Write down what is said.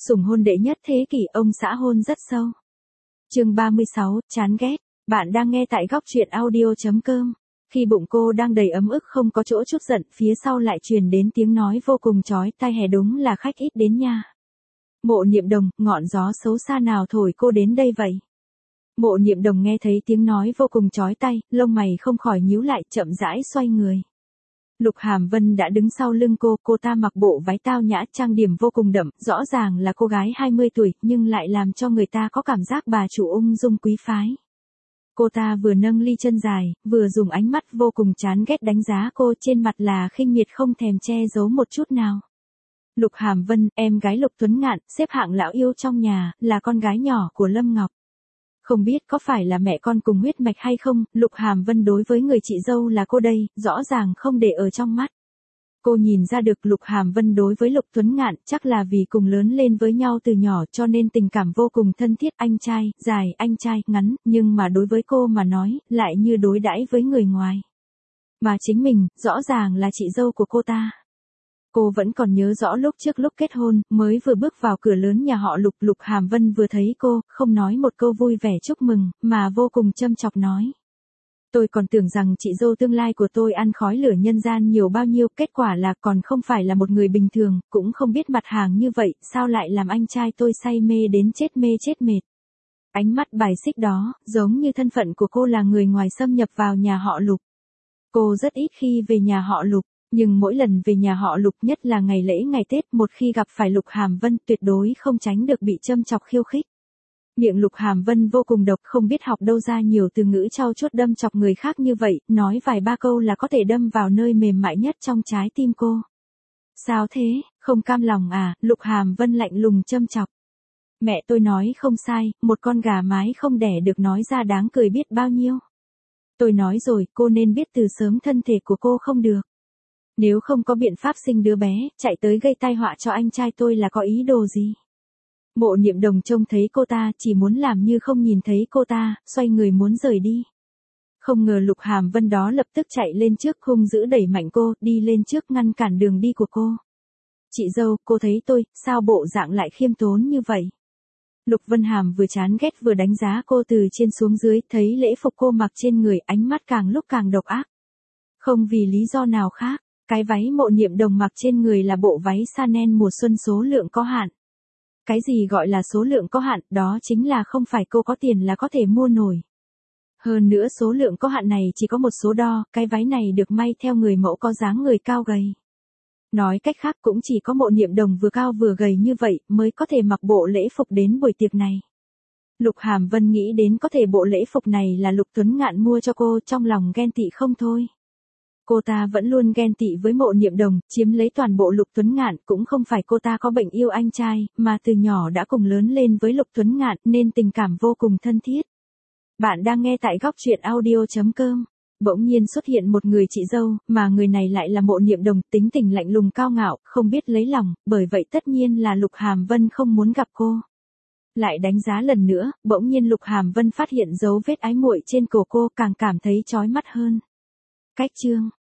Sủng hôn đệ nhất thế kỷ, ông xã hôn rất sâu. Chương 36, chán ghét. Bạn đang nghe tại góc truyện audio.com. Khi bụng cô đang đầy ấm ức không có chỗ chút giận, phía sau lại truyền đến tiếng nói vô cùng chói tai, hè đúng là khách ít đến nha. Mộ Niệm Đồng, ngọn gió xấu xa nào thổi cô đến đây vậy? Mộ Niệm Đồng nghe thấy tiếng nói vô cùng chói tai, lông mày không khỏi nhíu lại, chậm rãi xoay người. Lục Hàm Vân đã đứng sau lưng cô ta mặc bộ váy tao nhã, trang điểm vô cùng đậm, rõ ràng là cô gái 20 tuổi, nhưng lại làm cho người ta có cảm giác bà chủ ung dung quý phái. Cô ta vừa nâng ly chân dài, vừa dùng ánh mắt vô cùng chán ghét đánh giá cô, trên mặt là khinh miệt không thèm che giấu một chút nào. Lục Hàm Vân, em gái Lục Tuấn Ngạn, xếp hạng lão yêu trong nhà, là con gái nhỏ của Lâm Ngọc. Không biết có phải là mẹ con cùng huyết mạch hay không, Lục Hàm Vân đối với người chị dâu là cô đây, rõ ràng không để ở trong mắt. Cô nhìn ra được Lục Hàm Vân đối với Lục Tuấn Ngạn chắc là vì cùng lớn lên với nhau từ nhỏ cho nên tình cảm vô cùng thân thiết, anh trai, dài, anh trai, ngắn, nhưng mà đối với cô mà nói, lại như đối đãi với người ngoài. Mà chính mình, rõ ràng là chị dâu của cô ta. Cô vẫn còn nhớ rõ lúc trước lúc kết hôn, mới vừa bước vào cửa lớn nhà họ Lục, Lục Hàm Vân vừa thấy cô, không nói một câu vui vẻ chúc mừng, mà vô cùng châm chọc nói. Tôi còn tưởng rằng chị dâu tương lai của tôi ăn khói lửa nhân gian nhiều bao nhiêu, kết quả là còn không phải là một người bình thường, cũng không biết mặt hàng như vậy, sao lại làm anh trai tôi say mê đến chết mê chết mệt. Ánh mắt bài xích đó, giống như thân phận của cô là người ngoài xâm nhập vào nhà họ Lục. Cô rất ít khi về nhà họ Lục. Nhưng mỗi lần về nhà họ Lục, nhất là ngày lễ ngày Tết, một khi gặp phải Lục Hàm Vân tuyệt đối không tránh được bị châm chọc khiêu khích. Miệng Lục Hàm Vân vô cùng độc, không biết học đâu ra nhiều từ ngữ trau chuốt đâm chọc người khác như vậy, nói vài ba câu là có thể đâm vào nơi mềm mại nhất trong trái tim cô. Sao thế, không cam lòng à? Lục Hàm Vân lạnh lùng châm chọc. Mẹ tôi nói không sai, một con gà mái không đẻ được nói ra đáng cười biết bao nhiêu. Tôi nói rồi, cô nên biết từ sớm thân thể của cô không được. Nếu không có biện pháp sinh đứa bé, chạy tới gây tai họa cho anh trai tôi là có ý đồ gì? Mộ Niệm Đồng trông thấy cô ta, chỉ muốn làm như không nhìn thấy cô ta, xoay người muốn rời đi. Không ngờ Lục Hàm Vân đó lập tức chạy lên trước, hung dữ đẩy mạnh cô, đi lên trước ngăn cản đường đi của cô. Chị dâu, cô thấy tôi, sao bộ dạng lại khiêm tốn như vậy? Lục Vân Hàm vừa chán ghét vừa đánh giá cô từ trên xuống dưới, thấy lễ phục cô mặc trên người, ánh mắt càng lúc càng độc ác. Không vì lý do nào khác. Cái váy Mộ Niệm Đồng mặc trên người là bộ váy Chanel mùa xuân số lượng có hạn. Cái gì gọi là số lượng có hạn, đó chính là không phải cô có tiền là có thể mua nổi. Hơn nữa số lượng có hạn này chỉ có một số đo, cái váy này được may theo người mẫu có dáng người cao gầy. Nói cách khác cũng chỉ có Mộ Niệm Đồng vừa cao vừa gầy như vậy mới có thể mặc bộ lễ phục đến buổi tiệc này. Lục Hàm Vân nghĩ đến có thể bộ lễ phục này là Lục Tuấn Ngạn mua cho cô, trong lòng ghen tị không thôi. Cô ta vẫn luôn ghen tị với Mộ Niệm Đồng, chiếm lấy toàn bộ Lục Tuấn Ngạn, cũng không phải cô ta có bệnh yêu anh trai, mà từ nhỏ đã cùng lớn lên với Lục Tuấn Ngạn, nên tình cảm vô cùng thân thiết. Bạn đang nghe tại góc truyện audio.com. Bỗng nhiên xuất hiện một người chị dâu, mà người này lại là Mộ Niệm Đồng, tính tình lạnh lùng cao ngạo, không biết lấy lòng, bởi vậy tất nhiên là Lục Hàm Vân không muốn gặp cô. Lại đánh giá lần nữa, bỗng nhiên Lục Hàm Vân phát hiện dấu vết ái muội trên cổ cô, càng cảm thấy chói mắt hơn. Cách chương